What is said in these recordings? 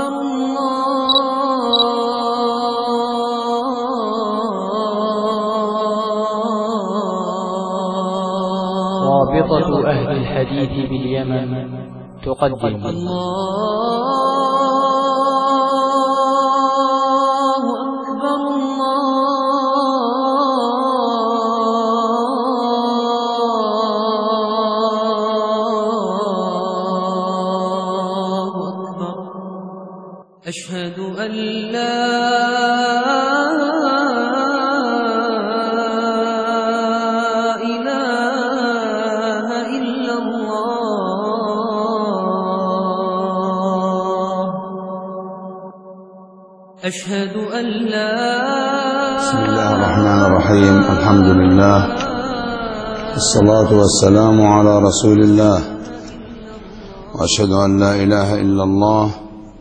رابطة أهل الحديث باليمن تقدم أشهد أن لا إله إلا الله. أشهد أن لا. بسم الله الرحمن الرحيم. الحمد لله والصلاة والسلام على رسول الله، وأشهد أن لا إله إلا الله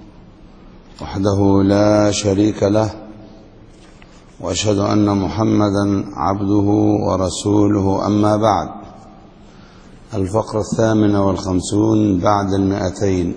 وحده لا شريك له، وأشهد أن محمدا عبده ورسوله. أما بعد، الفقرة 58 بعد 200.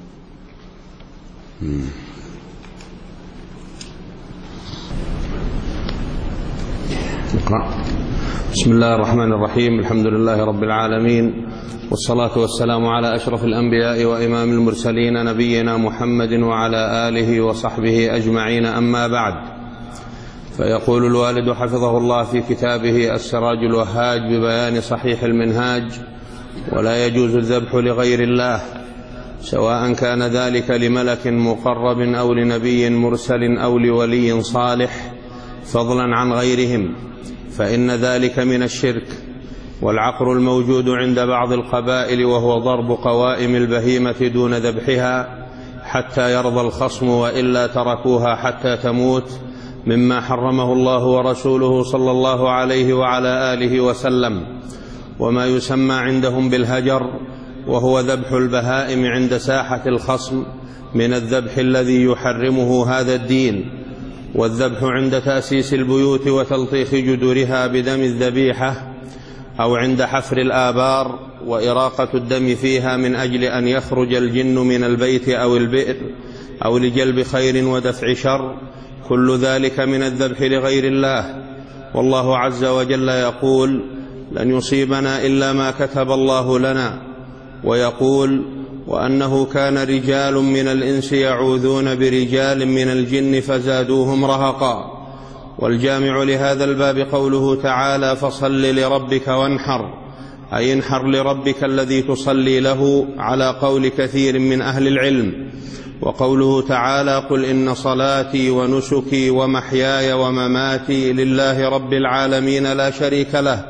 بسم الله الرحمن الرحيم. الحمد لله رب العالمين، والصلاة والسلام على أشرف الأنبياء وإمام المرسلين نبينا محمد وعلى آله وصحبه أجمعين. أما بعد، فيقول الوالد حفظه الله في كتابه السراج الوهاج ببيان صحيح المنهاج: ولا يجوز الذبح لغير الله، سواء كان ذلك لملك مقرب أو لنبي مرسل أو لولي صالح، فضلا عن غيرهم، فإن ذلك من الشرك. والعقر الموجود عند بعض القبائل وهو ضرب قوائم البهيمة دون ذبحها حتى يرضى الخصم، وإلا تركوها حتى تموت، مما حرمه الله ورسوله صلى الله عليه وعلى آله وسلم. وما يسمى عندهم بالهجر، وهو ذبح البهائم عند ساحة الخصم، من الذبح الذي يحرمه هذا الدين. والذبح عند تأسيس البيوت وتلطيخ جدرها بدم الذبيحة، أو عند حفر الآبار وإراقة الدم فيها من أجل أن يخرج الجن من البيت أو البئر، أو لجلب خير ودفع شر، كل ذلك من الذبح لغير الله. والله عز وجل يقول: لن يصيبنا إلا ما كتب الله لنا. ويقول: وأنه كان رجال من الإنس يعوذون برجال من الجن فزادوهم رهقا. والجامع لهذا الباب قوله تعالى: فصل لربك وانحر، أي انحر لربك الذي تصلي له، على قول كثير من أهل العلم. وقوله تعالى: قل إن صلاتي ونسكي ومحياي ومماتي لله رب العالمين لا شريك له.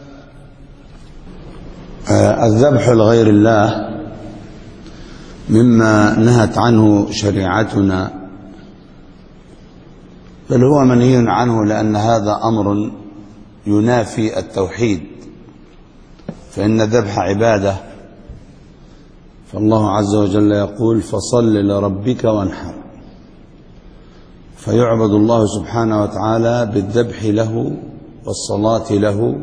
الذبح لغير الله مما نهت عنه شريعتنا، بل هو منهي عنه، لأن هذا أمر ينافي التوحيد، فإن الذبح عبادة. فالله عز وجل يقول: فصل لربك وانحر، فيعبد الله سبحانه وتعالى بالذبح له والصلاة له.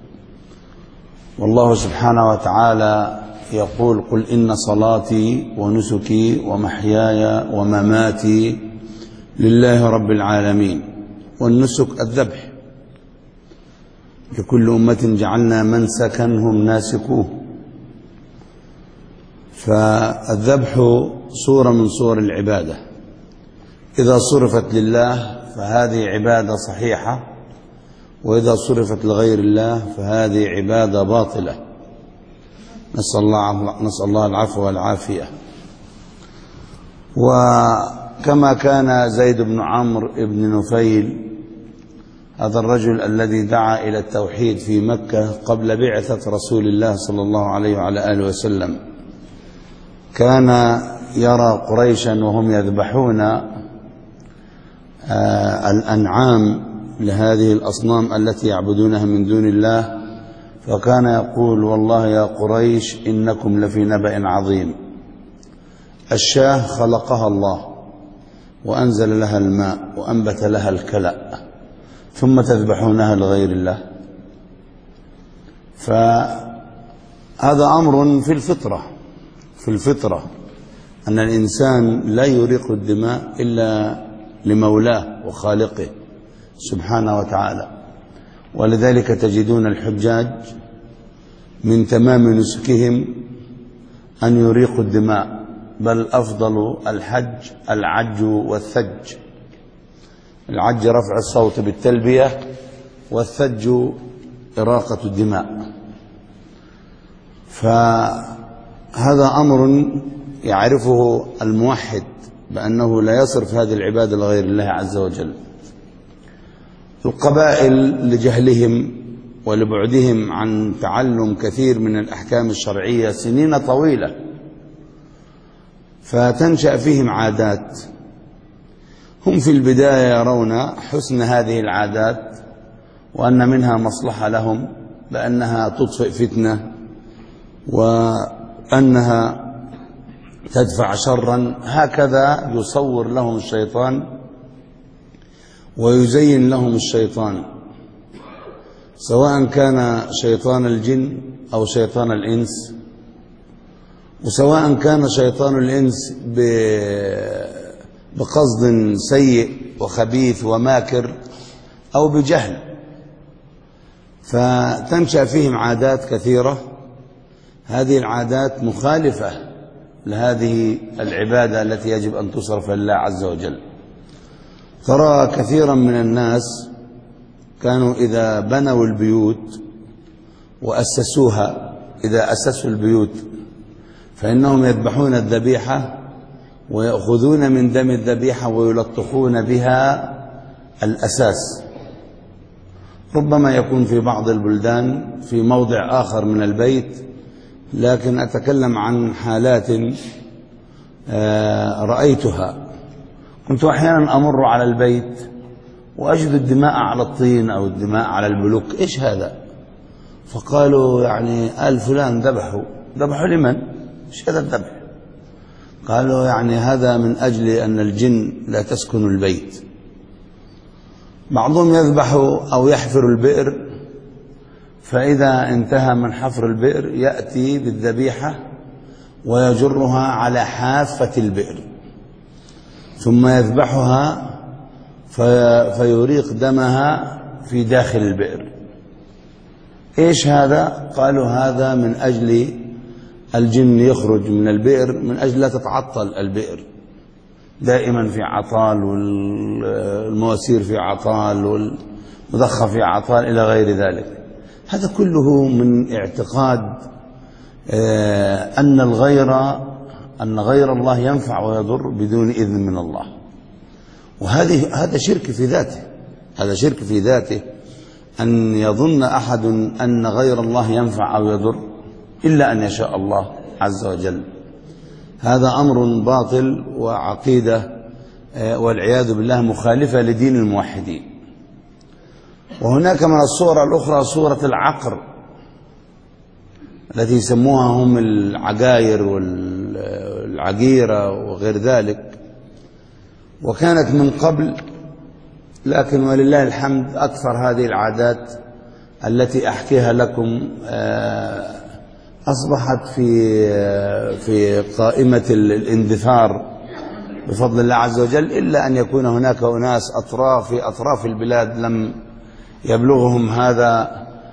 والله سبحانه وتعالى يقول: قل إن صلاتي ونسكي ومحياي ومماتي لله رب العالمين. والنسك الذبح، لكل أمة جعلنا منسكا هم ناسكوه. فالذبح صورة من صور العبادة، إذا صرفت لله فهذه عبادة صحيحة، وإذا صرفت لغير الله فهذه عبادة باطلة. نسأل الله العفو والعافية. وكما كان زيد بن عمرو بن نفيل، هذا الرجل الذي دعا إلى التوحيد في مكة قبل بعثة رسول الله صلى الله عليه وعلى آله وسلم، كان يرى قريشا وهم يذبحون الأنعام لهذه الأصنام التي يعبدونها من دون الله، فكان يقول: والله يا قريش إنكم لفي نبأ عظيم. الشاة خلقها الله وأنزل لها الماء وأنبت لها الكلأ، ثم تذبحونها لغير الله. فهذا أمر في الفطرة أن الإنسان لا يريق الدماء إلا لمولاه وخالقه سبحانه وتعالى. ولذلك تجدون الحجاج من تمام نسكهم أن يريقوا الدماء، بل أفضل الحج العج والثج. العج رفع الصوت بالتلبية، والثج إراقة الدماء. فهذا أمر يعرفه الموحد بأنه لا يصرف هذه العبادة لغير الله عز وجل. القبائل لجهلهم ولبعدهم عن تعلم كثير من الأحكام الشرعية سنين طويلة، فتنشأ فيهم عادات. هم في البداية يرون حسن هذه العادات وأن منها مصلحة لهم، بأنها تطفئ فتنة وأنها تدفع شرا. هكذا يصور لهم الشيطان ويزين لهم الشيطان، سواء كان شيطان الجن أو شيطان الإنس، وسواء كان شيطان الإنس بقصد سيء وخبيث وماكر أو بجهل. فتنشأ فيهم عادات كثيرة، هذه العادات مخالفة لهذه العبادة التي يجب أن تصرف لله عز وجل. ترى كثيرا من الناس كانوا إذا بنوا البيوت وأسسوها، إذا أسسوا البيوت فإنهم يذبحون الذبيحة ويأخذون من دم الذبيحة ويلطخون بها الأساس. ربما يكون في بعض البلدان في موضع آخر من البيت، لكن أتكلم عن حالات رأيتها. كنت أحيانا أمر على البيت وأجد الدماء على الطين أو الدماء على البلوك. إيش هذا؟ فقالوا يعني آل فلان ذبحوا لمن؟ إيش هذا الذبح؟ قالوا يعني هذا من أجل أن الجن لا تسكن البيت. بعضهم يذبح أو يحفر البئر، فإذا انتهى من حفر البئر يأتي بالذبيحة ويجرها على حافة البئر، ثم يذبحها فيريق دمها في داخل البئر. إيش هذا؟ قالوا هذا من أجل الجن يخرج من البئر، من أجل لا تتعطل البئر، دائما في عطال، والمواسير في عطال، والمضخة في عطال إلى غير ذلك. هذا كله من اعتقاد أن غير الله ينفع ويضر بدون إذن من الله. هذا شرك في ذاته، هذا شرك في ذاته، أن يظن أحد أن غير الله ينفع أو يضر إلا أن يشاء الله عز وجل. هذا أمر باطل وعقيدة والعياذ بالله مخالفة لدين الموحدين. وهناك من الصور الأخرى صورة العقر التي يسموها هم العقاير والعقيرة وغير ذلك، وكانت من قبل، لكن ولله الحمد أكثر هذه العادات التي أحكيها لكم أصبحت في قائمة الاندثار بفضل الله عز وجل، إلا أن يكون هناك أناس في أطراف البلاد لم يبلغهم هذا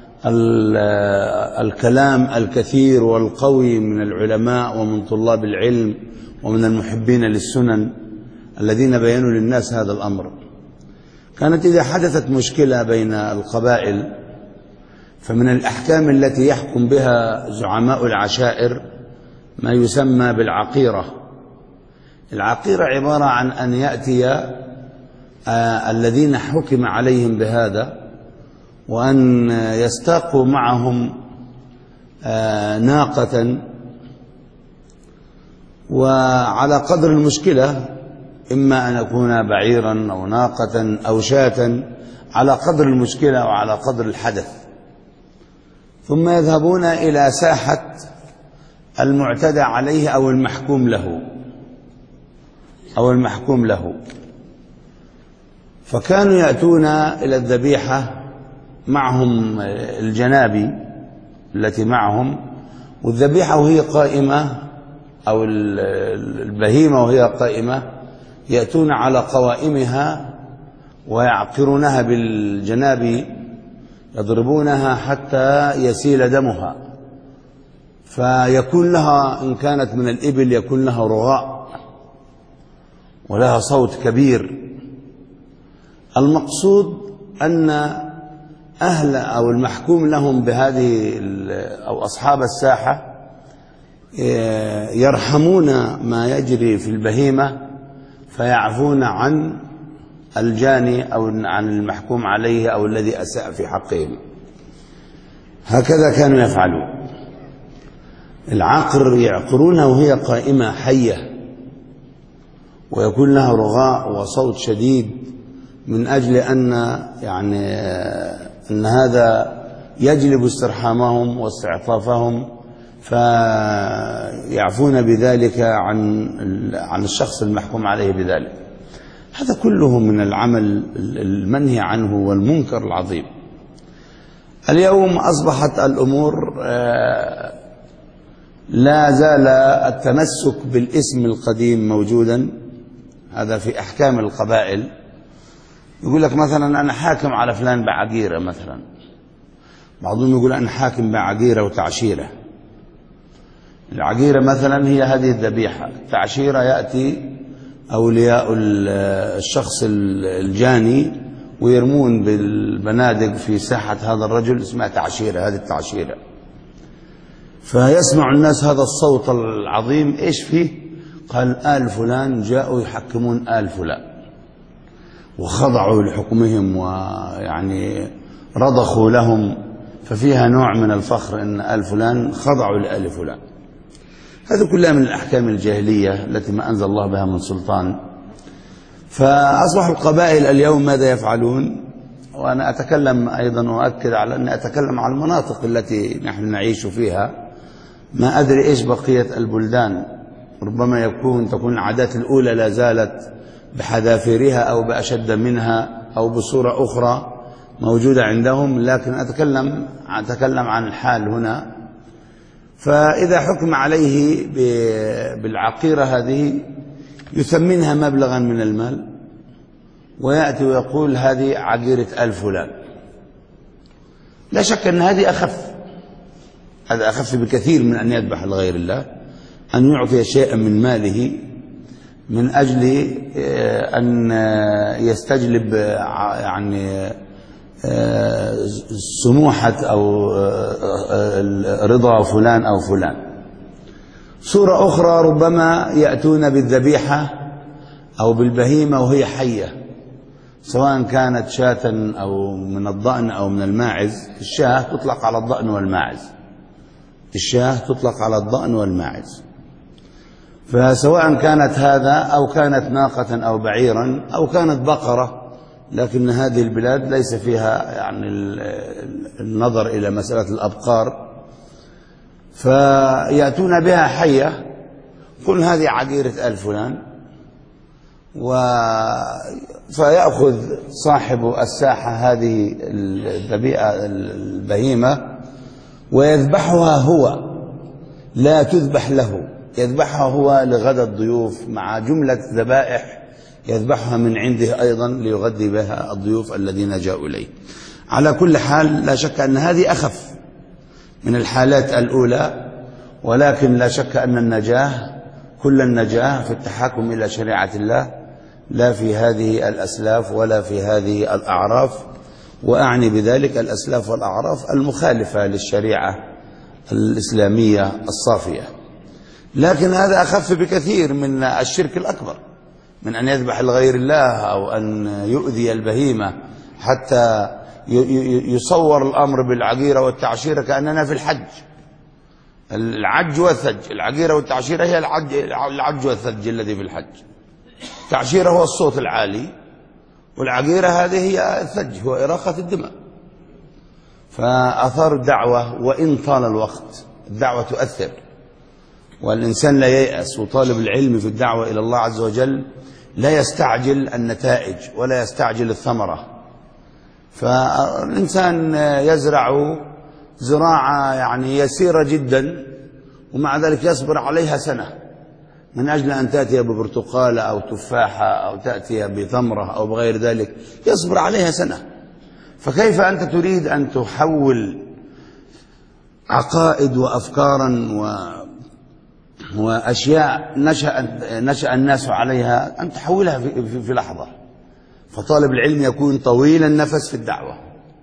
الكلام الكثير والقوي من العلماء ومن طلاب العلم ومن المحبين للسنن الذين بينوا للناس هذا الأمر. كانت إذا حدثت مشكلة بين القبائل، فمن الأحكام التي يحكم بها زعماء العشائر ما يسمى بالعقيرة. العقيرة عبارة عن أن يأتي الذين حكم عليهم بهذا وأن يستاقوا معهم ناقة، وعلى قدر المشكلة إما أن يكون بعيرا أو ناقة أو شاة، على قدر المشكلة وعلى قدر الحدث، ثم يذهبون إلى ساحة المعتدى عليه أو المحكوم له فكانوا يأتون إلى الذبيحة معهم الجنابي التي معهم، والذبيحة وهي قائمة أو البهيمة وهي قائمة يأتون على قوائمها ويعقرونها بالجناب، يضربونها حتى يسيل دمها، فيكون لها إن كانت من الإبل يكون لها رغاء ولها صوت كبير. المقصود أن أهل أو المحكوم لهم بهذه أو أصحاب الساحة يرحمون ما يجري في البهيمة فيعفون عن الجاني أو عن المحكوم عليه أو الذي أساء في حقهم. هكذا كانوا يفعلون. العقر يعقرونها وهي قائمة حية ويكون لها رغاء وصوت شديد، من أجل أن أن هذا يجلب استرحامهم واستعطافهم، فيعفون بذلك عن الشخص المحكوم عليه بذلك. هذا كله من العمل المنهي عنه والمنكر العظيم. اليوم أصبحت الأمور لا زال التمسك بالاسم القديم موجودا، هذا في أحكام القبائل. يقول لك مثلا أنا حاكم على فلان بعقيرة مثلا، بعضهم يقول أنا حاكم بعقيرة وتعشيرة. العقيرة مثلا هي هذه الذبيحة، التعشيرة يأتي أولياء الشخص الجاني ويرمون بالبنادق في ساحة هذا الرجل، اسمها تعشيرة، هذه التعشيرة. فيسمع الناس هذا الصوت العظيم، إيش فيه؟ قال آل فلان جاءوا يحكمون آل فلان، وخضعوا لحكمهم رضخوا لهم، ففيها نوع من الفخر أن آل فلان خضعوا لآل فلان. هذا كلها من الأحكام الجاهلية التي ما أنزل الله بها من سلطان. فأصبح القبائل اليوم ماذا يفعلون؟ وأنا أتكلم أيضا وأؤكد على أني أتكلم عن المناطق التي نحن نعيش فيها، ما أدري إيش بقية البلدان، ربما تكون العادات الأولى لا زالت بحذافيرها أو بأشد منها أو بصورة أخرى موجودة عندهم، لكن أتكلم عن الحال هنا. فإذا حكم عليه بالعقيرة هذه يثمنها مبلغا من المال ويأتي ويقول هذه عقيرة آل فلان. لا شك أن هذه أخف، هذا أخف بكثير من أن يذبح لغير الله، أن يعطي شيئا من ماله من أجل أن يستجلب سموحة أو رضا فلان أو فلان. صورة أخرى ربما يأتون بالذبيحة أو بالبهيمة وهي حية، سواء كانت شاة أو من الضأن أو من الماعز. الشاة تطلق على الضأن والماعز، الشاة تطلق على الضأن والماعز. فسواء كانت هذا أو كانت ناقة أو بعيرا أو كانت بقرة، لكن هذه البلاد ليس فيها النظر إلى مسألة الأبقار، فيأتون بها حية، قل هذه عقيرة آل فلان، فيأخذ صاحب الساحة هذه البهيمة ويذبحها هو، لا تذبح له، يذبحها هو لغدا الضيوف مع جملة ذبائح يذبحها من عنده أيضا ليغذي بها الضيوف الذين جاءوا إليه. على كل حال لا شك أن هذه أخف من الحالات الأولى، ولكن لا شك أن النجاة كل النجاة في التحاكم إلى شريعة الله، لا في هذه الأسلاف ولا في هذه الأعراف، وأعني بذلك الأسلاف والأعراف المخالفة للشريعة الإسلامية الصافية. لكن هذا أخف بكثير من الشرك الأكبر، من أن يذبح لغير الله أو أن يؤذي البهيمة، حتى يصور الأمر بالعقيرة والتعشيرة كأننا في الحج. العج والثج، العقيرة والتعشيرة هي العج والثج الذي في الحج. التعشيرة هو الصوت العالي، والعقيرة هذه هي الثج، هو إراقة الدماء. فأثار الدعوة وإن طال الوقت الدعوة تؤثر، والإنسان لا ييأس، وطالب العلم في الدعوة إلى الله عز وجل لا يستعجل النتائج ولا يستعجل الثمرة. فالإنسان يزرع زراعة يسيرة جدا ومع ذلك يصبر عليها سنة من أجل أن تأتي ببرتقالة أو تفاحة أو تأتي بتمرة أو بغير ذلك يصبر عليها سنة. فكيف أنت تريد أن تحول عقائد وأفكارا وأشياء نشأ الناس عليها أن تحولها في لحظة؟ فطالب العلم يكون طويل النفس في الدعوة،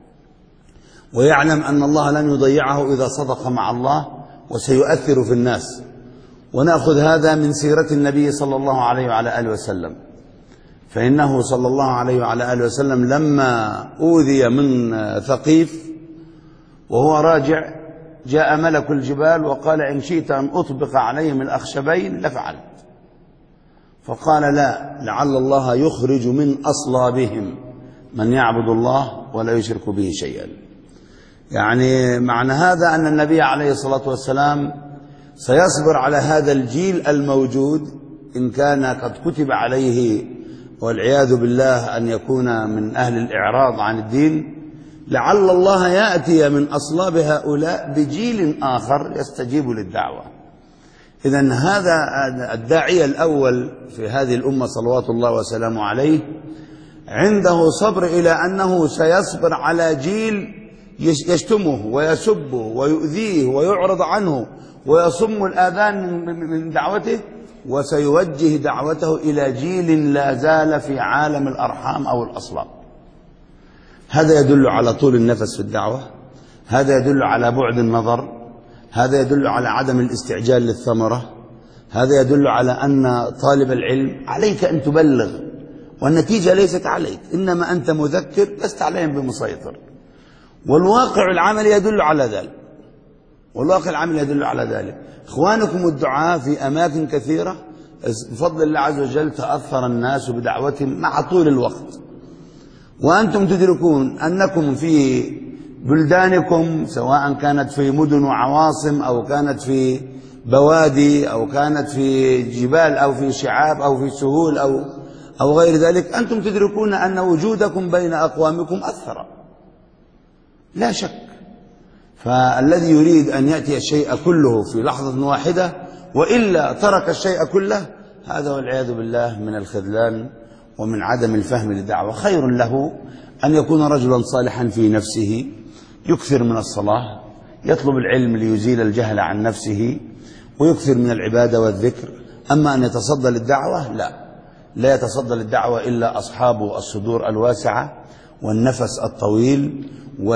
ويعلم أن الله لن يضيعه إذا صدق مع الله وسيؤثر في الناس. ونأخذ هذا من سيرة النبي صلى الله عليه وعلى آله وسلم، فإنه صلى الله عليه وعلى آله وسلم لما أوذي من ثقيف وهو راجع جاء ملك الجبال وقال: إن شئت أن أطبق عليهم الأخشبين لفعلت. فقال: لا، لعل الله يخرج من أصلابهم من يعبد الله ولا يشرك به شيئا. يعني معنى هذا أن النبي عليه الصلاة والسلام سيصبر على هذا الجيل الموجود إن كان قد كتب عليه والعياذ بالله أن يكون من أهل الإعراض عن الدين. لعل الله يأتي من أصلاب هؤلاء بجيل آخر يستجيب للدعوة. إذن هذا الداعية الأول في هذه الأمة صلوات الله وسلامه عليه عنده صبر إلى أنه سيصبر على جيل يشتمه ويسبه ويؤذيه ويعرض عنه ويصم الآذان من دعوته، وسيوجه دعوته إلى جيل لا زال في عالم الأرحام أو الأصلاب. هذا يدل على طول النفس في الدعوة، هذا يدل على بعد النظر، هذا يدل على عدم الاستعجال للثمرة، هذا يدل على أن طالب العلم عليك أن تبلغ، والنتيجة ليست عليك، إنما أنت مذكر لست عليهم بمسيطر. والواقع العملي يدل على ذلك، والواقع العملي يدل على ذلك. إخوانكم الدعاة في أماكن كثيرة بفضل الله عز وجل تأثر الناس بدعوتهم مع طول الوقت، وأنتم تدركون أنكم في بلدانكم سواء كانت في مدن وعواصم أو كانت في بوادي أو كانت في جبال أو في شعاب أو في سهول أو غير ذلك، أنتم تدركون أن وجودكم بين أقوامكم أثر لا شك. فالذي يريد أن يأتي الشيء كله في لحظة واحدة وإلا ترك الشيء كله، هذا والعياذ بالله من الخذلان ومن عدم الفهم للدعوة. خير له أن يكون رجلا صالحا في نفسه يكثر من الصلاة، يطلب العلم ليزيل الجهل عن نفسه، ويكثر من العبادة والذكر. أما أن يتصدى للدعوة لا يتصدى للدعوة إلا أصحاب الصدور الواسعة والنفس الطويل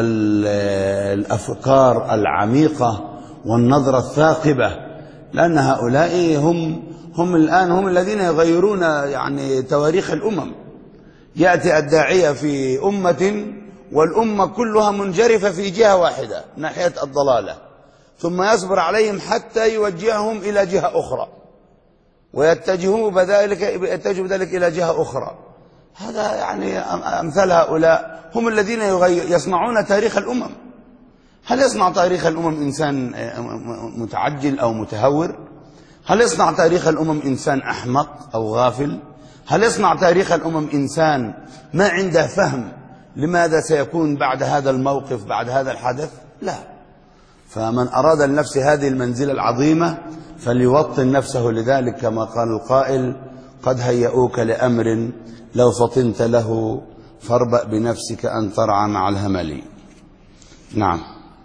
والأفكار العميقة والنظرة الثاقبة، لأن هؤلاء هم الآن هم الذين يغيرون يعني تواريخ الأمم. يأتي الداعية في أمة والأمة كلها منجرفة في جهة واحدة ناحية الضلالة، ثم يصبر عليهم حتى يوجههم إلى جهة أخرى ويتجهوا بذلك إلى جهة أخرى. هذا يعني أمثال هؤلاء هم الذين يصنعون تاريخ الأمم. هل يصنع تاريخ الأمم إنسان متعجل أو متهور؟ هل يصنع تاريخ الأمم إنسان أحمق أو غافل؟ هل يصنع تاريخ الأمم إنسان ما عنده فهم لماذا سيكون بعد هذا الموقف بعد هذا الحدث؟ لا. فمن أراد لنفسه هذه المنزلة العظيمة فليوطن نفسه لذلك، كما قال القائل: قد هيئوك لأمر لو فطنت له فاربأ بنفسك أن ترعى مع الهمل. نعم.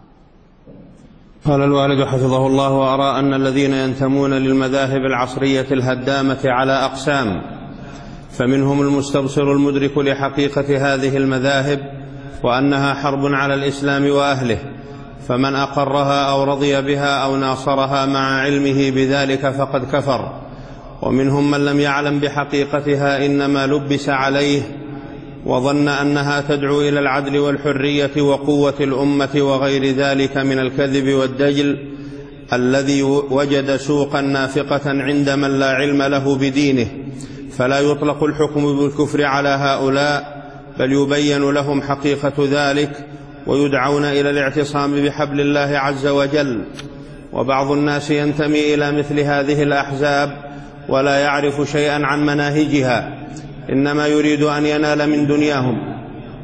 قال الوالد حفظه الله: وأرى أن الذين ينتمون للمذاهب العصرية الهدامة على أقسام، فمنهم المستبصر المدرك لحقيقة هذه المذاهب وأنها حرب على الإسلام وأهله، فمن أقرها أو رضي بها أو ناصرها مع علمه بذلك فقد كفر. ومنهم من لم يعلم بحقيقتها إنما لبس عليه وظن أنها تدعو إلى العدل والحرية وقوة الأمة وغير ذلك من الكذب والدجل الذي وجد سوقا نافقة عند من لا علم له بدينه، فلا يطلق الحكم بالكفر على هؤلاء، بل يبين لهم حقيقة ذلك ويدعون إلى الاعتصام بحبل الله عز وجل. وبعض الناس ينتمي إلى مثل هذه الأحزاب ولا يعرف شيئا عن مناهجها، إنما يريد أن ينال من دنياهم،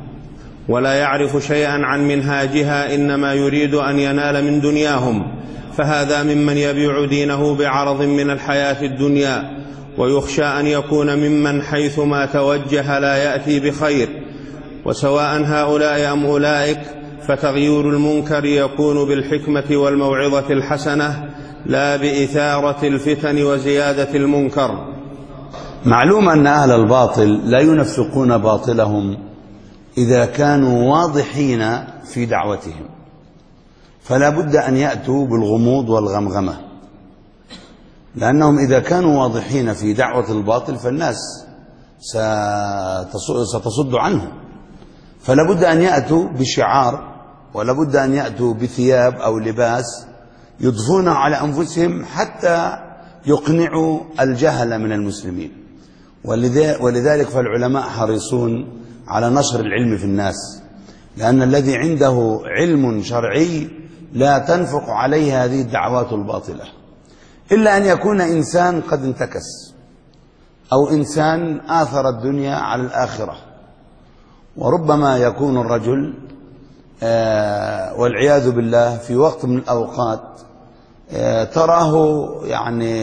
ولا يعرف شيئا عن منهاجها إنما يريد أن ينال من دنياهم، فهذا ممن يبيع دينه بعرض من الحياة الدنيا، ويخشى أن يكون ممن حيثما توجه لا يأتي بخير. وسواء هؤلاء أم أولئك، فتغيير المنكر يكون بالحكمة والموعظة الحسنة لا بإثارة الفتن وزيادة المنكر. معلوم أن أهل الباطل لا ينفقون باطلهم إذا كانوا واضحين في دعوتهم، فلا بد أن يأتوا بالغموض والغمغمة، لأنهم إذا كانوا واضحين في دعوة الباطل فالناس ستصد عنه، فلا بد أن يأتوا بشعار، ولا بد أن يأتوا بثياب أو لباس يضفونه على أنفسهم حتى يقنعوا الجهل من المسلمين. ولذلك فالعلماء حريصون على نشر العلم في الناس، لأن الذي عنده علم شرعي لا تنفق عليه هذه الدعوات الباطلة، إلا أن يكون إنسان قد انتكس، أو إنسان آثر الدنيا على الآخرة. وربما يكون الرجل والعياذ بالله في وقت من الأوقات تراه يعني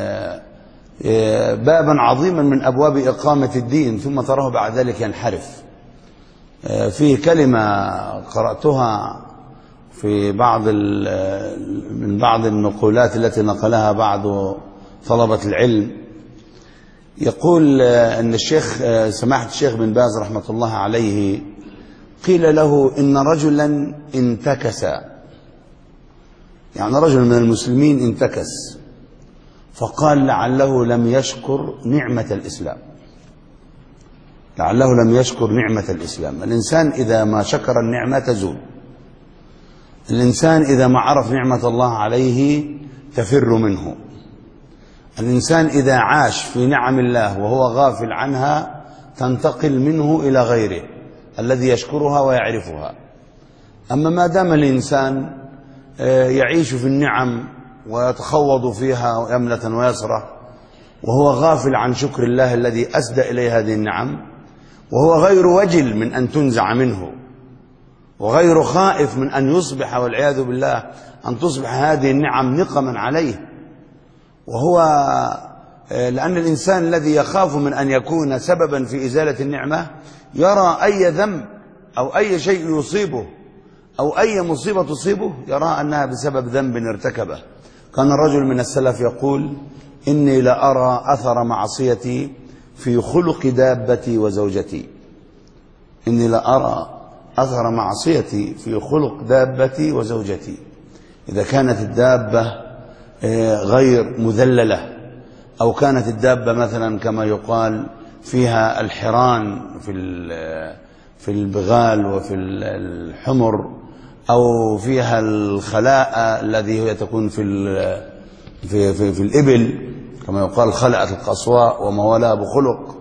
بابا عظيما من أبواب إقامة الدين، ثم تراه بعد ذلك ينحرف. في كلمة قرأتها في من بعض النقولات التي نقلها بعض طلبة العلم، يقول أن سماحة الشيخ بن باز رحمة الله عليه قيل له إن رجلا انتكس، يعني رجل من المسلمين انتكس، فقال لعله لم يشكر نعمة الإسلام، لعله لم يشكر نعمة الإسلام. الإنسان إذا ما شكر النعمة تزول، الإنسان إذا ما عرف نعمة الله عليه تفر منه، الإنسان إذا عاش في نعم الله وهو غافل عنها تنتقل منه إلى غيره الذي يشكرها ويعرفها. أما ما دام الإنسان يعيش في النعم ويتخوض فيها يمنة ويسرة وهو غافل عن شكر الله الذي أسدى إليه هذه النعم، وهو غير وجل من أن تنزع منه، وغير خائف من أن يصبح والعياذ بالله أن تصبح هذه النعم نقما عليه، وهو لأن الإنسان الذي يخاف من أن يكون سببا في إزالة النعمة يرى أي ذنب أو أي شيء يصيبه أو أي مصيبة تصيبه يرى أنها بسبب ذنب ارتكبه. كان الرجل من السلف يقول: إني لأرى أثر معصيتي في خلق دابتي وزوجتي. إني لأرى أثر معصيتي في خلق دابتي وزوجتي. إذا كانت الدابة غير مذللة، أو كانت الدابة مثلا كما يقال فيها الحران في البغال وفي الحمر، أو فيها الخلاء الذي هي تكون في الإبل كما يقال خلأت القصواء وما ولا بخلق،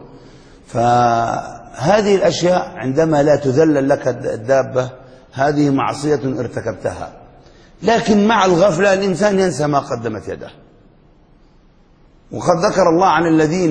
فهذه الأشياء عندما لا تذلل لك الدابة هذه معصية ارتكبتها. لكن مع الغفلة الإنسان ينسى ما قدمت يده. وقد ذكر الله عن الذين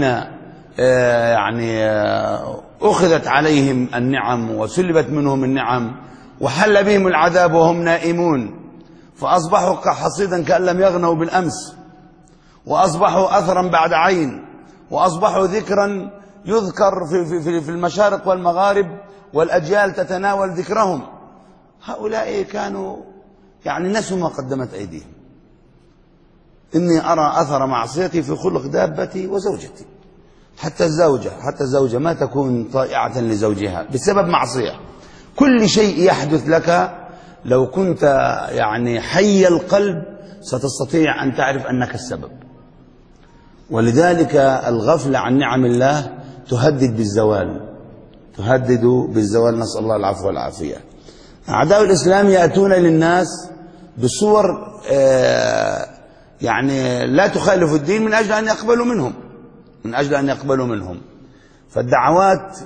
أخذت عليهم النعم وسلبت منهم النعم وحل بهم العذاب وهم نائمون، فأصبحوا كحصيدا كأن لم يغنوا بالأمس، وأصبحوا أثرا بعد عين، وأصبحوا ذكرا يذكر في المشارق والمغارب والأجيال تتناول ذكرهم. هؤلاء كانوا نسوا ما قدمت أيديهم. إني أرى أثر معصيتي في خلق دابتي وزوجتي. حتى الزوجة ما تكون طائعة لزوجها بسبب معصية. كل شيء يحدث لك لو كنت حي القلب ستستطيع أن تعرف أنك السبب. ولذلك الغفلة عن نعم الله تهدد بالزوال، نسأل الله العفو والعافية. أعداء الإسلام يأتون للناس بصور لا تخالف الدين من أجل أن يقبلوا منهم. فالدعوات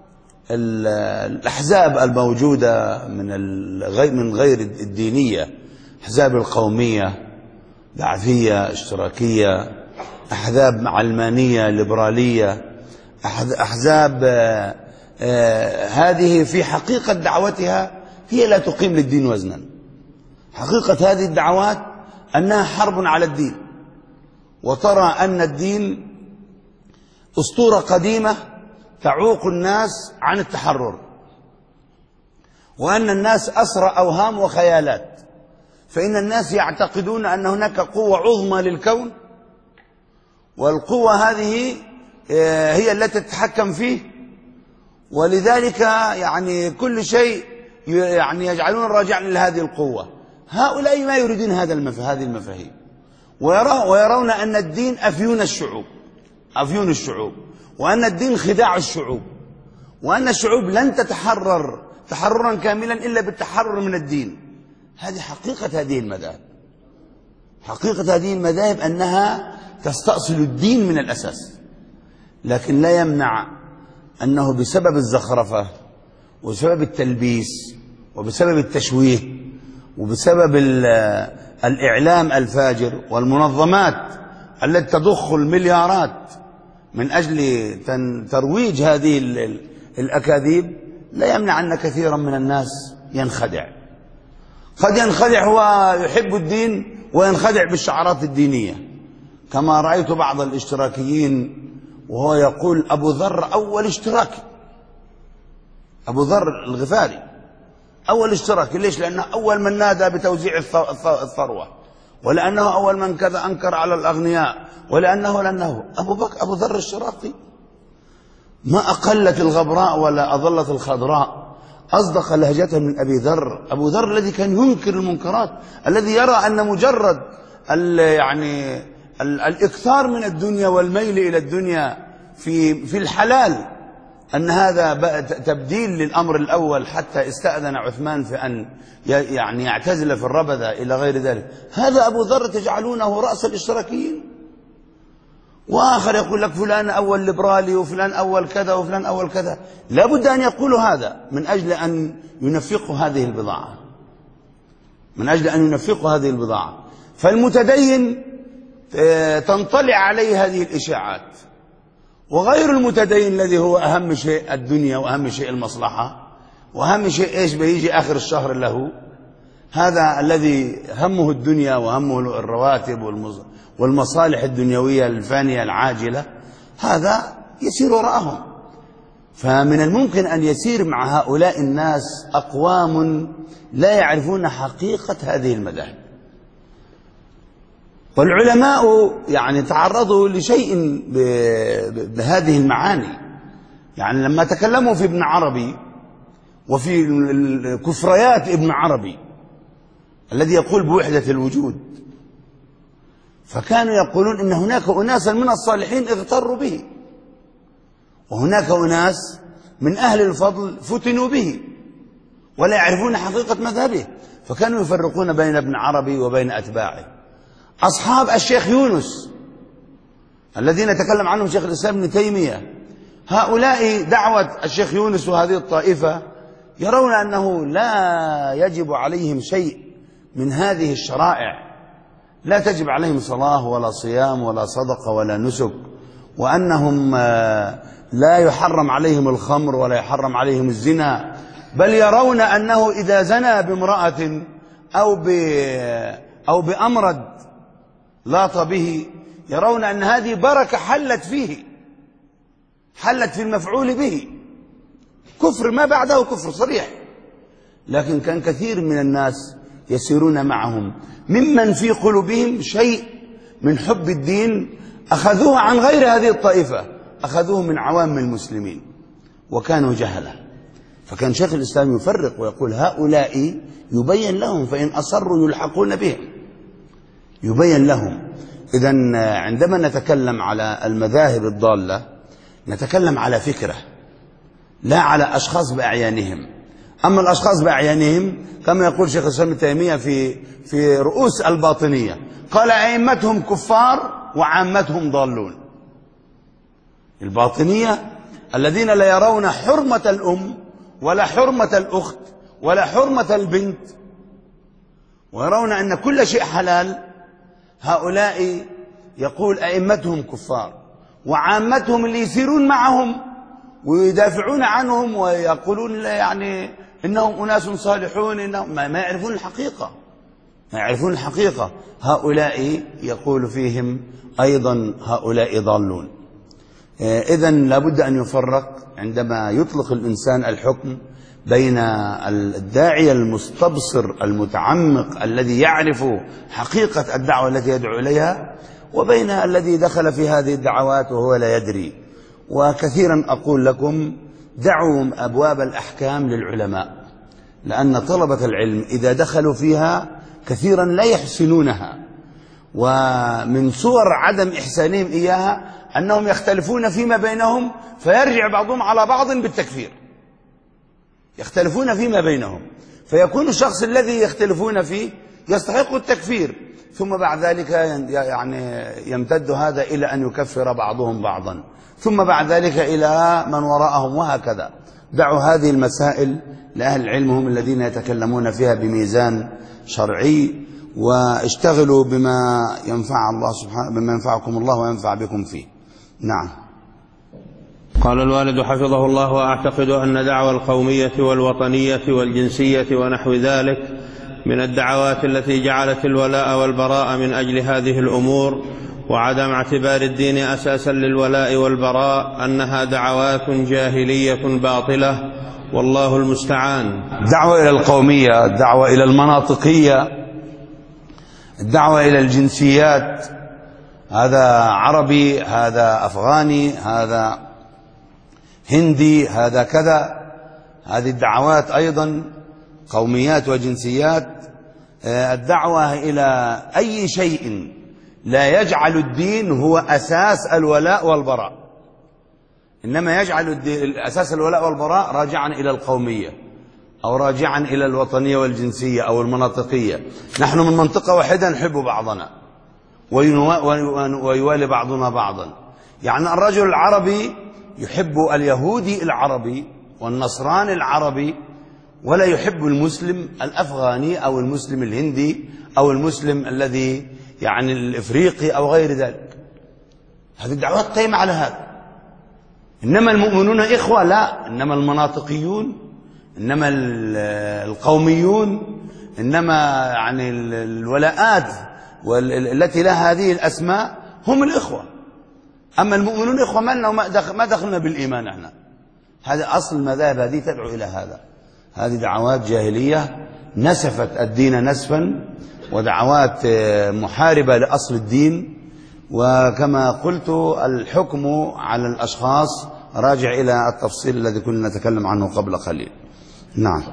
الأحزاب الموجودة من غير الدينية، أحزاب القومية، بعثية، اشتراكية، أحزاب علمانية، ليبرالية، أحزاب هذه في حقيقة دعوتها هي لا تقيم للدين وزنا. حقيقة هذه الدعوات أنها حرب على الدين، وترى أن الدين أسطورة قديمة تعوق الناس عن التحرر، وأن الناس أسرى أوهام وخيالات. فإن الناس يعتقدون أن هناك قوة عظمى للكون، والقوة هذه هي التي تتحكم فيه، ولذلك يعني كل شيء يعني يجعلون الراجع لهذه القوة. هؤلاء ما يريدون هذه المفاهيم، ويرون أن الدين أفيون الشعوب، وأن الدين خداع الشعوب، وأن الشعوب لن تتحرر تحررا كاملا إلا بالتحرر من الدين. هذه حقيقة هذه المذاهب. حقيقة هذه المذاهب أنها تستأصل الدين من الأساس، لكن لا يمنع أنه بسبب الزخرفة وبسبب التلبيس وبسبب التشويه وبسبب الإعلام الفاجر والمنظمات التي تضخ المليارات من أجل ترويج هذه الأكاذيب، لا يمنع أن كثيرا من الناس ينخدع. قد ينخدع هو يحب الدين وينخدع بالشعارات الدينية، كما رأيت بعض الاشتراكيين وهو يقول أبو ذر أول اشتراكي، أبو ذر الغفاري أول اشتراكي. ليش؟ لأنه أول من نادى بتوزيع الثروة، ولأنه أول من كذا أنكر على الأغنياء، لأنه أبو ذر الشراقي. ما أقلت الغبراء ولا أظلت الخضراء أصدق لهجة من أبي ذر. أبو ذر الذي كان ينكر المنكرات، الذي يرى أن مجرد الإكثار من الدنيا والميل إلى الدنيا في الحلال أن هذا تبديل للأمر الأول، حتى استأذن عثمان في أن يعتزل في الربذة إلى غير ذلك. هذا أبو ذر تجعلونه رأس الاشتراكيين. وآخر يقول لك فلان أول ليبرالي وفلان أول كذا وفلان أول كذا. لا بد أن يقولوا هذا من أجل أن ينفقوا هذه البضاعة، فالمتدين تنطلع عليه هذه الإشاعات، وغير المتدين الذي هو أهم شيء الدنيا وأهم شيء المصلحة وأهم شيء إيش بيجي آخر الشهر له، هذا الذي همه الدنيا وهمه الرواتب والمصالح الدنيوية الفانية العاجلة، هذا يسير وراءهم. فمن الممكن أن يسير مع هؤلاء الناس أقوام لا يعرفون حقيقة هذه المذاهب. والعلماء تعرضوا لشيء بهذه المعاني. لما تكلموا في ابن عربي وفي كفريات ابن عربي الذي يقول بوحدة الوجود، فكانوا يقولون إن هناك أناسا من الصالحين اغتروا به، وهناك أناس من أهل الفضل فتنوا به ولا يعرفون حقيقة مذهبه، فكانوا يفرقون بين ابن عربي وبين أتباعه. أصحاب الشيخ يونس الذين تكلم عنهم شيخ الإسلام ابن تيمية، هؤلاء دعوة الشيخ يونس وهذه الطائفة يرون أنه لا يجب عليهم شيء من هذه الشرائع، لا تجب عليهم صلاة ولا صيام ولا صدقة ولا نسك، وأنهم لا يحرم عليهم الخمر ولا يحرم عليهم الزنا، بل يرون أنه إذا زنى بامرأة أو بأمرد لاط به، يرون أن هذه بركة حلت في المفعول به، كفر ما بعده كفر صريح. لكن كان كثير من الناس يسيرون معهم ممن في قلوبهم شيء من حب الدين، أخذوه عن غير هذه الطائفة، أخذوه من عوام المسلمين وكانوا جهلة. فكان شيخ الإسلام يفرق ويقول هؤلاء يبين لهم، فإن أصروا يلحقون بهم، يبين لهم. إذن عندما نتكلم على المذاهب الضالة نتكلم على فكرة، لا على أشخاص بأعيانهم. أما الأشخاص بأعيانهم كما يقول شيخ الإسلام ابن تيمية في رؤوس الباطنية، قال أئمتهم كفار وعامتهم ضالون. الباطنية الذين لا يرون حرمة الأم ولا حرمة الأخت ولا حرمة البنت، ويرون أن كل شيء حلال، هؤلاء يقول أئمتهم كفار، وعامتهم اللي يسيرون معهم ويدافعون عنهم ويقولون إنهم أناس صالحون، إنهم ما يعرفون الحقيقة. ما يعرفون الحقيقة. هؤلاء يقول فيهم أيضا هؤلاء ضالون. إذن لابد أن يفرق عندما يطلق الإنسان الحكم بين الداعية المستبصر المتعمق الذي يعرف حقيقة الدعوة التي يدعو إليها، وبين الذي دخل في هذه الدعوات وهو لا يدري. وكثيرا أقول لكم دعوا أبواب الأحكام للعلماء، لأن طلبة العلم إذا دخلوا فيها كثيرا لا يحسنونها، ومن صور عدم إحسانهم إياها أنهم يختلفون فيما بينهم فيرجع بعضهم على بعض بالتكفير. يختلفون فيما بينهم فيكون الشخص الذي يختلفون فيه يستحق التكفير، ثم بعد ذلك يعني يمتد هذا إلى أن يكفر بعضهم بعضا، ثم بعد ذلك إلى من وراءهم، وهكذا. دعوا هذه المسائل لأهل العلم هم الذين يتكلمون فيها بميزان شرعي، واشتغلوا بما ينفع الله سبحانه، بما ينفعكم الله وينفع بكم فيه. نعم. قال الوالد حفظه الله: وأعتقد أن دعوى القومية والوطنية والجنسية ونحو ذلك من الدعوات التي جعلت الولاء والبراء من أجل هذه الأمور وعدم اعتبار الدين أساسا للولاء والبراء أنها دعوات جاهلية باطلة، والله المستعان. الدعوة إلى القومية، الدعوة إلى المناطقية، الدعوة إلى الجنسيات، هذا عربي، هذا أفغاني، هذا هندي، هذا كذا، هذه الدعوات أيضا قوميات وجنسيات. الدعوة إلى أي شيء لا يجعل الدين هو أساس الولاء والبراء، إنما يجعل أساس الولاء والبراء راجعا إلى القومية أو راجعا إلى الوطنية والجنسية أو المناطقية. نحن من منطقة واحدة نحب بعضنا ويوالي بعضنا بعضا. يعني الرجل العربي يحب اليهودي العربي والنصراني العربي، ولا يحب المسلم الأفغاني أو المسلم الهندي أو المسلم الذي يعني الإفريقي أو غير ذلك. هذه الدعوات قائمة على هذا. إنما المؤمنون إخوة، لا، إنما المناطقيون، إنما القوميون، إنما يعني الولاءات والتي لها هذه الأسماء هم الإخوة. أما المؤمنون إخوة ما دخلنا بالإيمان احنا. هذا أصل المذاهب هذه تدعو إلى هذا. هذه دعوات جاهلية نسفت الدين نسفا، ودعوات محاربة لأصل الدين. وكما قلت الحكم على الأشخاص راجع إلى التفصيل الذي كنا نتكلم عنه قبل قليل. نعم.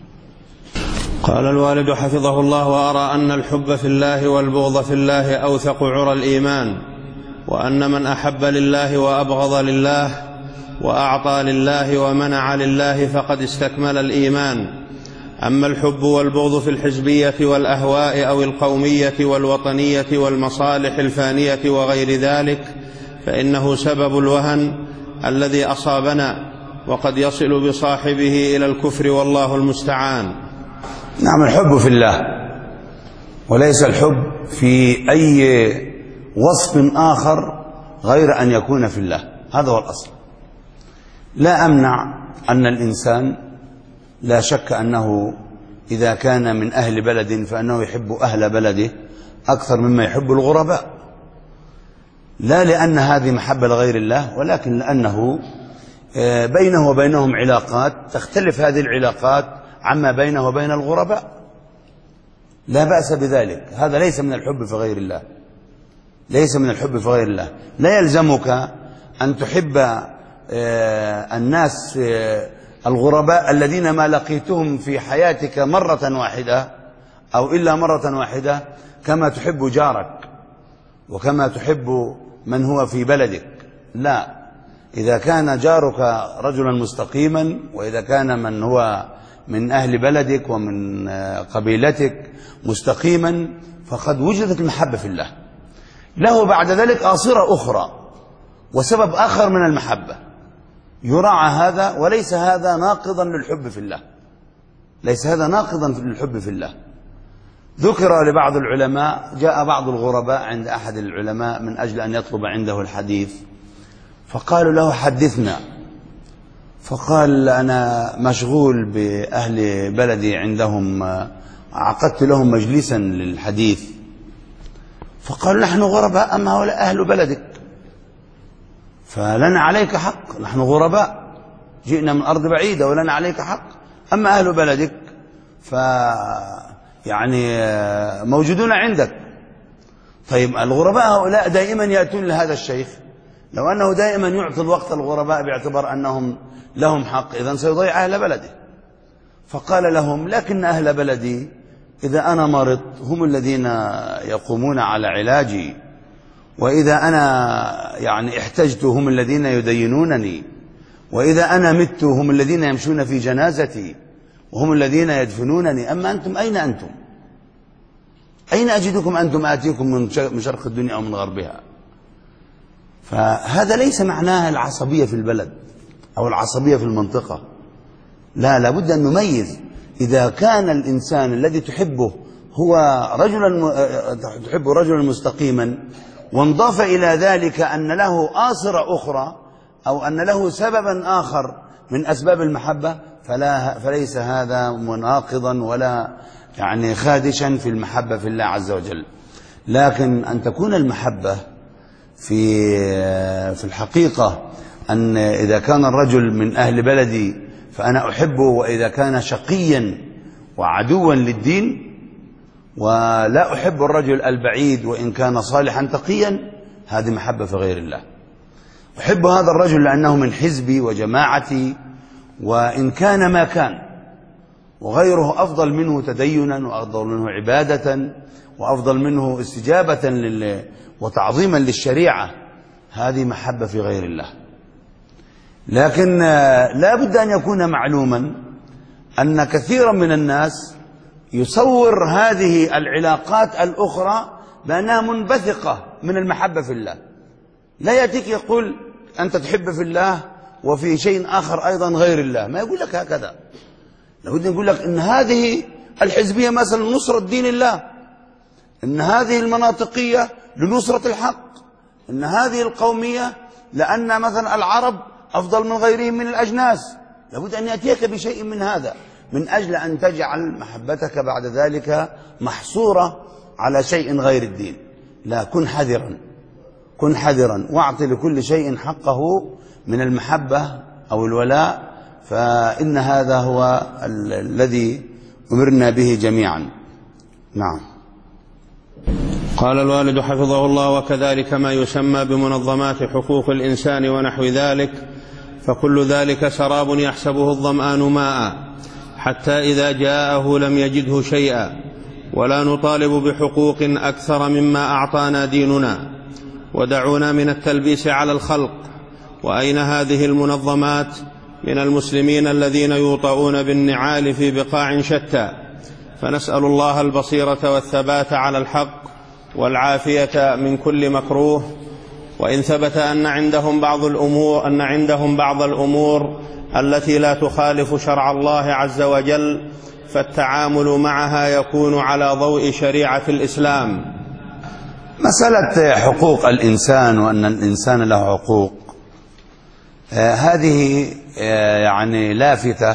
قال الوالد حفظه الله: وأرى أن الحب في الله والبغض في الله أوثق عرى الإيمان، وأن من أحب لله وأبغض لله وأعطى لله ومنع لله فقد استكمل الإيمان. أما الحب والبغض في الحزبية والأهواء أو القومية والوطنية والمصالح الفانية وغير ذلك فإنه سبب الوهن الذي أصابنا، وقد يصل بصاحبه إلى الكفر، والله المستعان. نعم، الحب في الله، وليس الحب في أي وصف آخر غير أن يكون في الله. هذا هو الأصل. لا أمنع أن الإنسان لا شك أنه إذا كان من أهل بلد فأنه يحب أهل بلده أكثر مما يحب الغرباء، لا لأن هذه محبة لغير الله، ولكن لأنه بينه وبينهم علاقات تختلف هذه العلاقات عما بينه وبين الغرباء. لا بأس بذلك، هذا ليس من الحب في غير الله، ليس من الحب في غير الله. لا يلزمك أن تحب الناس الغرباء الذين ما لقيتهم في حياتك مرة واحدة أو إلا مرة واحدة كما تحب جارك وكما تحب من هو في بلدك. لا، إذا كان جارك رجلا مستقيما، وإذا كان من هو من أهل بلدك ومن قبيلتك مستقيما، فقد وجدت المحبة في الله. له بعد ذلك آصرة أخرى وسبب آخر من المحبة يراعى هذا، وليس هذا ناقضا للحب في الله، ليس هذا ناقضا للحب في الله. ذكر لبعض العلماء، جاء بعض الغرباء عند أحد العلماء من أجل أن يطلب عنده الحديث، فقالوا له: حدثنا. فقال: أنا مشغول بأهل بلدي، عندهم عقدت لهم مجلسا للحديث، فقالوا نحن غرباء أما هؤلاء أهل بلدك، فلنا عليك حق، نحن غرباء جئنا من أرض بعيدة ولنا عليك حق، أما أهل بلدك يعني موجودون عندك. طيب الغرباء هؤلاء دائما يأتون لهذا الشيخ، لو أنه دائما يعطي الوقت الغرباء باعتبار أنهم لهم حق إذن سيضيع أهل بلده. فقال لهم لكن أهل بلدي إذا أنا مرضت هم الذين يقومون على علاجي، وإذا أنا يعني احتجت هم الذين يدينونني، وإذا أنا مت هم الذين يمشون في جنازتي وهم الذين يدفنونني. أما أنتم أين أنتم؟ أين أجدكم أنتم آتيكم من شرق الدنيا أو من غربها؟ فهذا ليس معناها العصبية في البلد أو العصبية في المنطقة، لا، لابد أن نميز. إذا كان الإنسان الذي تحبه هو رجلا مستقيما، وانضاف إلى ذلك أن له آثرة أخرى أو أن له سببا آخر من أسباب المحبة، فليس هذا مناقضا ولا يعني خادشا في المحبة في الله عز وجل. لكن أن تكون المحبة في الحقيقة أن إذا كان الرجل من أهل بلدي فأنا أحبه، وإذا كان شقيا وعدوا للدين، ولا أحب الرجل البعيد وإن كان صالحا تقيا، هذه محبة في غير الله. أحب هذا الرجل لأنه من حزبي وجماعتي وإن كان ما كان، وغيره أفضل منه تدينا وأفضل منه عبادة وأفضل منه استجابة وتعظيما للشريعة، هذه محبة في غير الله. لكن لا بد أن يكون معلوما أن كثيرا من الناس يصور هذه العلاقات الأخرى بأنها منبثقة من المحبة في الله. لا يأتيك يقول أنت تحب في الله وفي شيء آخر أيضا غير الله، ما يقول لك هكذا. لابد أن يقول لك إن هذه الحزبية مثلا نصرة دين الله، إن هذه المناطقية لنصرة الحق، إن هذه القومية لأن مثلا العرب أفضل من غيرهم من الأجناس. لابد أن يأتيك بشيء من هذا من أجل أن تجعل محبتك بعد ذلك محصورة على شيء غير الدين. لا، كن حذرا، كن حذرا، واعط لكل شيء حقه من المحبة أو الولاء، فإن هذا هو الذي أمرنا به جميعا. نعم. قال الوالد حفظه الله: وكذلك ما يسمى بمنظمات حقوق الإنسان ونحو ذلك، فكل ذلك سراب يحسبه الظمآن ماء، حتى إذا جاءه لم يجده شيئا، ولا نطالب بحقوق أكثر مما أعطانا ديننا، ودعونا من التلبيس على الخلق. وأين هذه المنظمات من المسلمين الذين يوطؤون بالنعال في بقاع شتى؟ فنسأل الله البصيرة والثبات على الحق والعافية من كل مكروه. وإن ثبت أن عندهم بعض الأمور التي لا تخالف شرع الله عز وجل، فالتعامل معها يكون على ضوء شريعة الإسلام. مسألة حقوق الإنسان وأن الإنسان له حقوق، هذه يعني لافتة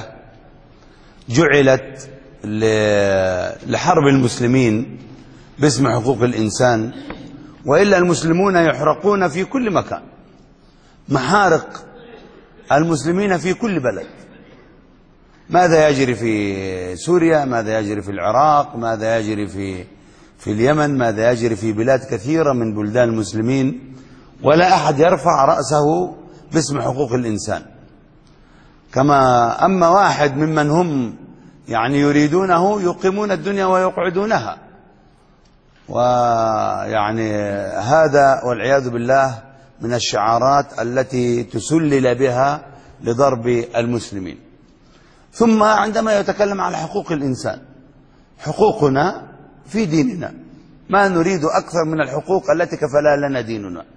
جعلت لحرب المسلمين باسم حقوق الإنسان، وإلا المسلمون يحرقون في كل مكان، محارق المسلمين في كل بلد. ماذا يجري في سوريا، ماذا يجري في العراق، ماذا يجري في اليمن، ماذا يجري في بلاد كثيرة من بلدان المسلمين، ولا أحد يرفع رأسه باسم حقوق الإنسان. أما واحد ممن هم يعني يريدونه يقيمون الدنيا ويقعدونها، ويعني هذا والعياذ بالله من الشعارات التي تسلل بها لضرب المسلمين. ثم عندما يتكلم على حقوق الإنسان، حقوقنا في ديننا، ما نريد أكثر من الحقوق التي كفلها لنا ديننا.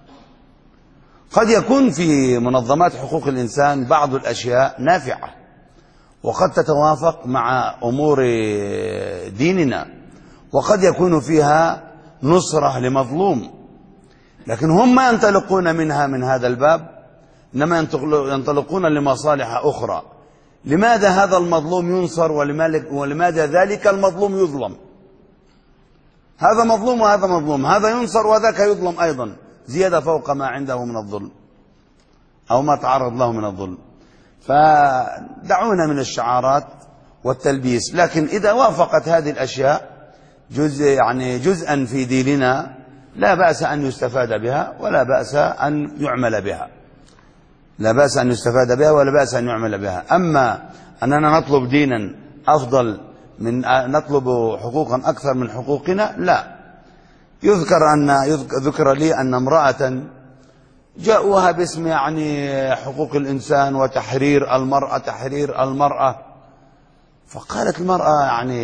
قد يكون في منظمات حقوق الإنسان بعض الأشياء نافعة وقد تتوافق مع أمور ديننا، وقد يكون فيها نصرة لمظلوم، لكن هم ما ينطلقون منها من هذا الباب، إنما ينطلقون لمصالح أخرى. لماذا هذا المظلوم ينصر ولماذا ذلك المظلوم يظلم؟ هذا مظلوم وهذا مظلوم، هذا ينصر وذاك يظلم أيضا زيادة فوق ما عنده من الظلم أو ما تعرض له من الظلم. فدعونا من الشعارات والتلبيس، لكن إذا وافقت هذه الأشياء جزءا في ديننا لا بأس أن يستفاد بها ولا بأس أن يعمل بها، لا بأس أن يستفاد بها ولا بأس أن يعمل بها. أما أننا نطلب دينا أفضل من نطلب حقوقا أكثر من حقوقنا، لا. ذكر لي أن امرأة جاءوها باسم حقوق الإنسان وتحرير المرأة، فقالت المرأة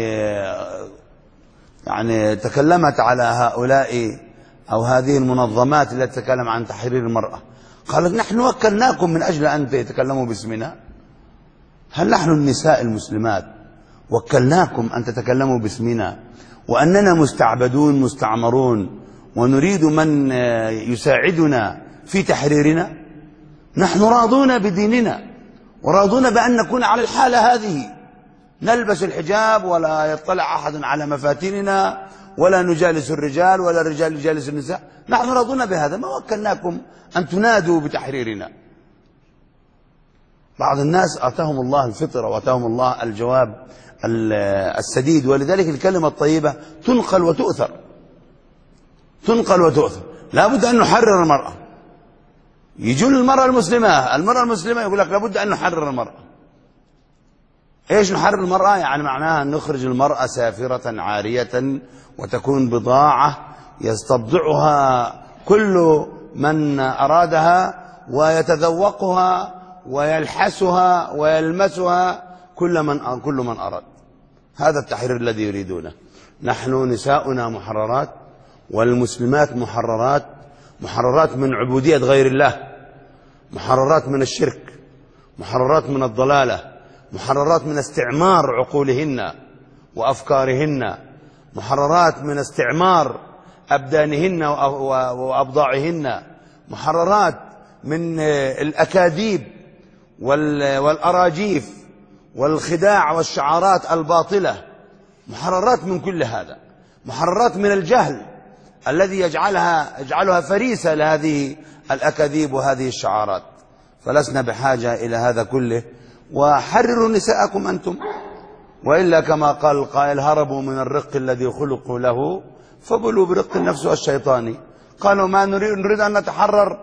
تكلمت على هؤلاء أو هذه المنظمات التي تتكلم عن تحرير المرأة، قالت نحن وكلناكم من أجل أن تتكلموا باسمنا. هل نحن النساء المسلمات وكلناكم أن تتكلموا باسمنا وأننا مستعبدون مستعمرون ونريد من يساعدنا في تحريرنا؟ نحن راضون بديننا وراضون بأن نكون على الحالة هذه، نلبس الحجاب ولا يطلع أحد على مفاتننا ولا نجالس الرجال ولا الرجال يجالس النساء، نحن راضون بهذا، ما وكلناكم أن تنادوا بتحريرنا. بعض الناس آتاهم الله الفطرة وآتاهم الله الجواب السديد، ولذلك الكلمة الطيبة تنقل وتؤثر، تنقل وتؤثر. لا بد أن نحرر المرأة. يجون المرأة المسلمة يقول لك لابد أن نحرر المرأة. إيش نحرر المرأة؟ معناها أن نخرج المرأة سافرة عارية وتكون بضاعة يستبضعها كل من أرادها ويتذوقها ويلحسها ويلمسها كل من أراد. هذا التحرير الذي يريدونه. نحن نساؤنا محررات والمسلمات محررات من عبودية غير الله، محررات من الشرك، محررات من الضلالة، محررات من استعمار عقولهن وأفكارهن، محررات من استعمار أبدانهن وأبضاعهن، محررات من الأكاذيب والأراجيف والخداع والشعارات الباطلة، محررات من كل هذا، محررات من الجهل الذي يجعلها فريسة لهذه الأكاذيب وهذه الشعارات. فلسنا بحاجة إلى هذا كله. وحرروا نساءكم أنتم، وإلا كما قال القائل هربوا من الرق الذي خلقوا له فبلوا برق النفس والشيطاني. قالوا ما نريد أن نتحرر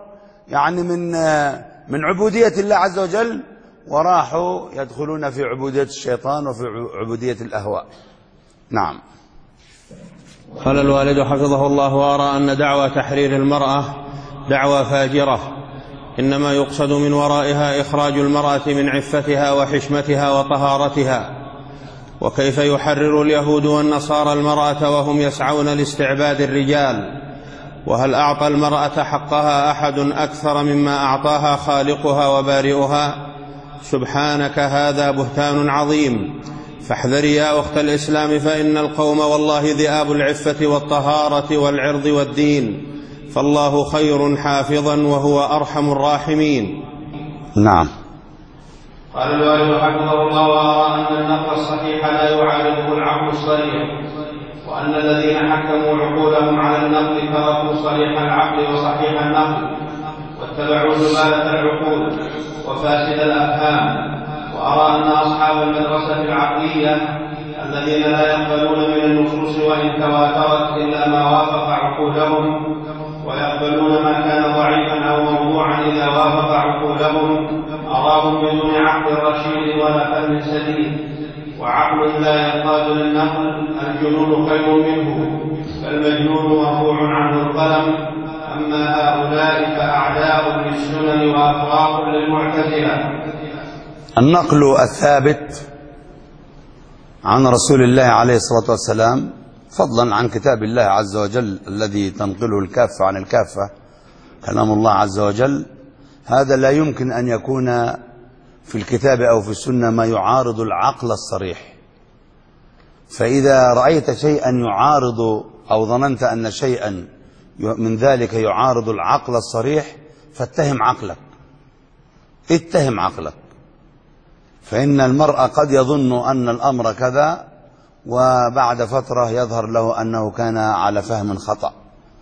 من عبودية الله عز وجل، وراحوا يدخلون في عبودية الشيطان وفي عبودية الأهواء. نعم. قال الوالد حفظه الله: وأرى أن دعوى تحرير المرأة دعوى فاجرة، إنما يقصد من ورائها إخراج المرأة من عفتها وحشمتها وطهارتها. وكيف يحرر اليهود والنصارى المرأة وهم يسعون لاستعباد الرجال؟ وهل أعطى المرأة حقها أحد أكثر مما أعطاها خالقها وبارئها؟ سبحانك، هذا بهتان عظيم. فاحذري يا أخت الإسلام، فإن القوم والله ذئاب العفة والطهارة والعرض والدين، فالله خير حافظا وهو أرحم الراحمين. نعم. قال الوالد حفظه الله: وأرى أن النقل الصحيح لا يعارضه العقل الصريح، وأن الذين حكموا عقولهم على النقل تركوا صريح العقل وصحيح النقل واتبعوا زبالة العقول وفاسد الأفهام. وأرى أن أصحاب المدرسة العقلية الذين لا يقبلون من النصوص وإن تواترت إلا ما وافق عقولهم، ويقبلون ما كان ضعيفا أو موضوعا إذا وافق عقولهم، أراهم بدون عقل رشيد ولا فهم سديد. وعقل لا ينقاد للنقل الجنون خير منه، فالمجنون مرفوع عنه القلم. أما هؤلاء فأعداء للسنن وأفراق للمعتزلة. النقل الثابت عن رسول الله عليه الصلاة والسلام، فضلا عن كتاب الله عز وجل الذي تنقله الكافة عن الكافة، كلام الله عز وجل، هذا لا يمكن أن يكون في الكتاب أو في السنة ما يعارض العقل الصريح. فإذا رأيت شيئا يعارض أو ظننت أن شيئا من ذلك يعارض العقل الصريح فاتهم عقلك، اتهم عقلك. فإن المرء قد يظن أن الأمر كذا، وبعد فترة يظهر له أنه كان على فهم خطأ.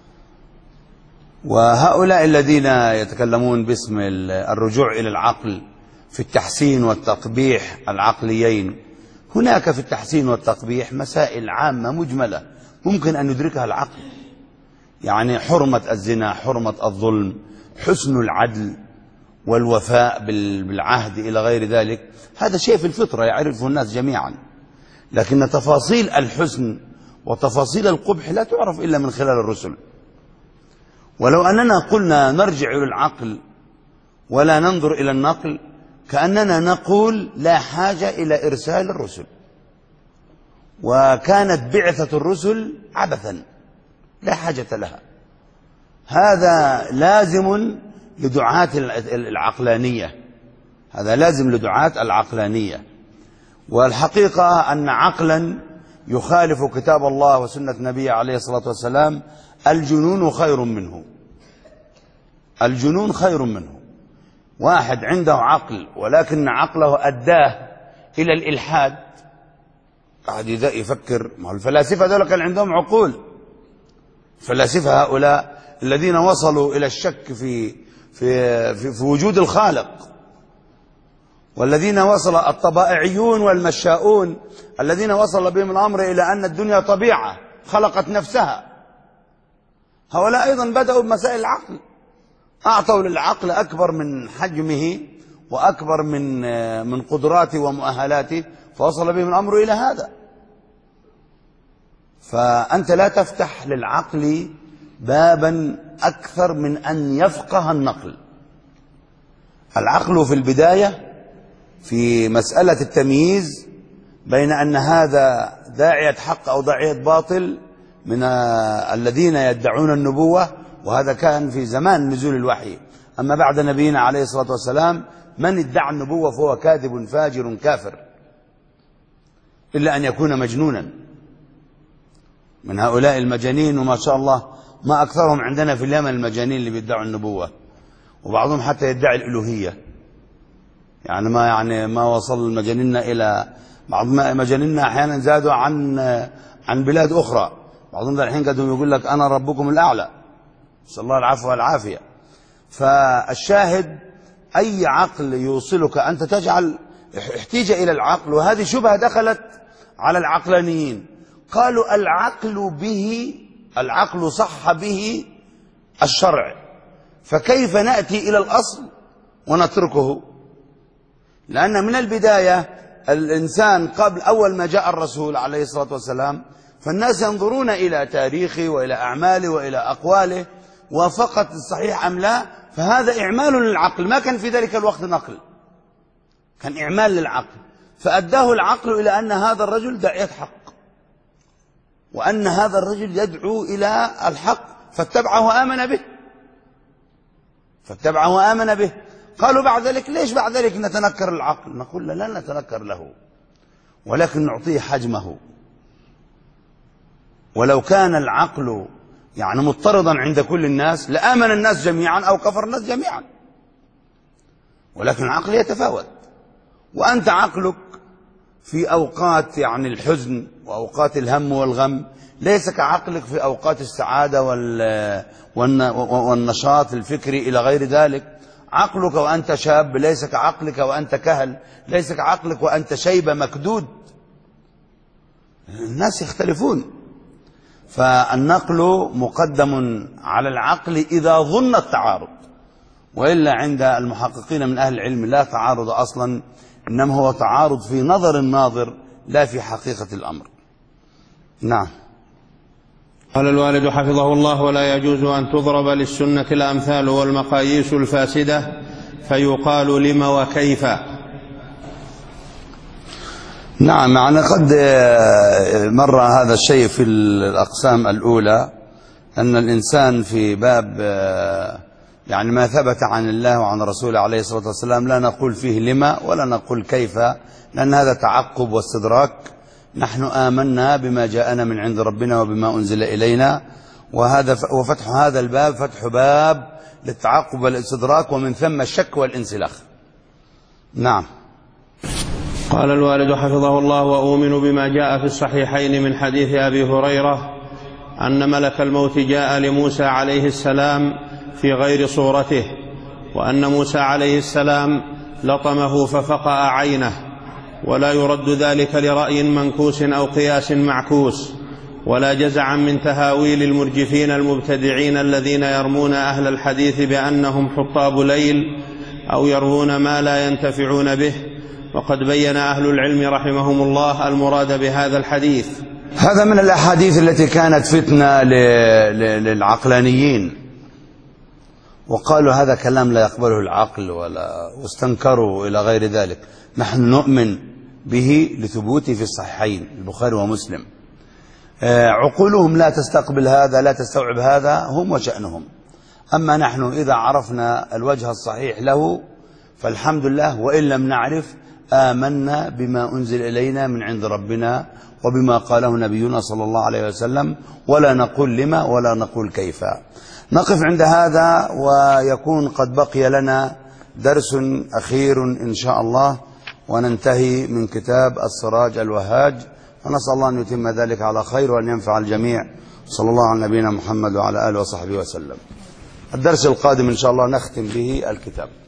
وهؤلاء الذين يتكلمون باسم الرجوع إلى العقل في التحسين والتقبيح العقليين، هناك في التحسين والتقبيح مسائل عامة مجملة ممكن أن يدركها العقل، يعني حرمة الزنا، حرمة الظلم، حسن العدل والوفاء بالعهد إلى غير ذلك، هذا شيء في الفطرة يعرفه الناس جميعا. لكن تفاصيل الحسن وتفاصيل القبح لا تعرف إلا من خلال الرسل. ولو أننا قلنا نرجع إلى العقل ولا ننظر إلى النقل، كأننا نقول لا حاجة إلى إرسال الرسل، وكانت بعثة الرسل عبثا لا حاجة لها. هذا لازم لدعاة العقلانية، هذا لازم لدعاة العقلانية. والحقيقة أن عقلا يخالف كتاب الله وسنة نبيه عليه الصلاة والسلام الجنون خير منه، الجنون خير منه. واحد عنده عقل ولكن عقله أداه إلى الإلحاد، قاعد يفكر. ما الفلاسفة دول كان عندهم عقول، الفلاسفة هؤلاء الذين وصلوا إلى الشك في وجود الخالق، والذين وصل الطبائعيون والمشاؤون الذين وصل بهم الأمر إلى أن الدنيا طبيعة خلقت نفسها، هؤلاء أيضا بدأوا بمسائل العقل، أعطوا للعقل أكبر من حجمه وأكبر من قدراته ومؤهلاته، فوصل بهم الأمر إلى هذا. فأنت لا تفتح للعقل بابا أكثر من أن يفقه النقل. العقل في البداية في مسألة التمييز بين أن هذا داعية حق أو داعية باطل من الذين يدعون النبوة، وهذا كان في زمان نزول الوحي. أما بعد نبينا عليه الصلاة والسلام من ادعى النبوة فهو كاذب فاجر كافر، إلا أن يكون مجنونا من هؤلاء المجانين. وما شاء الله ما أكثرهم عندنا في اليمن المجانين اللي بيدعوا النبوة، وبعضهم حتى يدعي الألوهية. يعني ما وصل مجانيننا إلى بعض مجانيننا أحيانا زادوا عن بلاد أخرى. بعضهم الحين قدهم يقول لك أنا ربكم الأعلى، نسأل الله العفو والعافية. فالشاهد أي عقل يوصلك أنت تجعل احتيج إلى العقل، وهذه شبهة دخلت على العقلانيين. قالوا العقل صح به الشرع، فكيف نأتي إلى الأصل ونتركه؟ لأن من البداية الإنسان قبل أول ما جاء الرسول عليه الصلاة والسلام فالناس ينظرون إلى تاريخه وإلى أعماله وإلى أقواله وفقط الصحيح أم لا، فهذا إعمال للعقل. ما كان في ذلك الوقت نقل، كان إعمال للعقل، فأداه العقل إلى أن هذا الرجل داعية حق، وأن هذا الرجل يدعو إلى الحق، فاتبعه وآمن به. قالوا بعد ذلك ليش بعد ذلك نتنكر العقل؟ نقول لا نتنكر له، ولكن نعطيه حجمه. ولو كان العقل مضطردا عند كل الناس لآمن الناس جميعا أو كفر الناس جميعا، ولكن العقل يتفاوت. وأنت عقلك في أوقات الحزن وأوقات الهم والغم ليس كعقلك في أوقات السعادة والنشاط الفكري إلى غير ذلك. عقلك وأنت شاب ليس كعقلك وأنت كهل، ليس كعقلك وأنت شيبة مكدود، الناس يختلفون. فالنقل مقدم على العقل إذا ظن التعارض، وإلا عند المحققين من أهل العلم لا تعارض أصلا، إنما هو تعارض في نظر الناظر لا في حقيقة الأمر. نعم. قال الوالد حفظه الله: ولا يجوز أن تضرب للسنة الأمثال والمقاييس الفاسدة فيقال لم وكيف. نعم، قد مر هذا الشيء في الأقسام الأولى، أن الإنسان في باب ما ثبت عن الله وعن رسوله عليه الصلاة والسلام لا نقول فيه لما ولا نقول كيف، لأن هذا تعقب واستدراك. نحن آمنا بما جاءنا من عند ربنا وبما أنزل إلينا، وفتح هذا الباب فتح باب للتعقب والاستدراك، ومن ثم الشك والانسلاخ. نعم. قال الوالد حفظه الله: وأؤمن بما جاء في الصحيحين من حديث أبي هريرة أن ملك الموت جاء لموسى عليه السلام في غير صورته، وأن موسى عليه السلام لطمه ففقأ عينه، ولا يرد ذلك لرأي منكوس أو قياس معكوس، ولا جزعا من تهاويل المرجفين المبتدعين الذين يرمون أهل الحديث بأنهم حطاب ليل أو يروون ما لا ينتفعون به. وقد بين أهل العلم رحمهم الله المراد بهذا الحديث. هذا من الأحاديث التي كانت فتنة للعقلانيين، وقالوا هذا كلام لا يقبله العقل، واستنكروا إلى غير ذلك. نحن نؤمن به لثبوته في الصحيحين البخاري ومسلم. عقولهم لا تستقبل هذا، لا تستوعب هذا، هم وشأنهم. أما نحن إذا عرفنا الوجه الصحيح له فالحمد لله، وإن لم نعرف آمنا بما أنزل إلينا من عند ربنا وبما قاله نبينا صلى الله عليه وسلم، ولا نقول لما ولا نقول كيف. نقف عند هذا، ويكون قد بقي لنا درس أخير إن شاء الله، وننتهي من كتاب السراج الوهاج، ونسأل الله أن يتم ذلك على خير وأن ينفع الجميع. صلى الله على نبينا محمد وعلى آله وصحبه وسلم. الدرس القادم إن شاء الله نختم به الكتاب.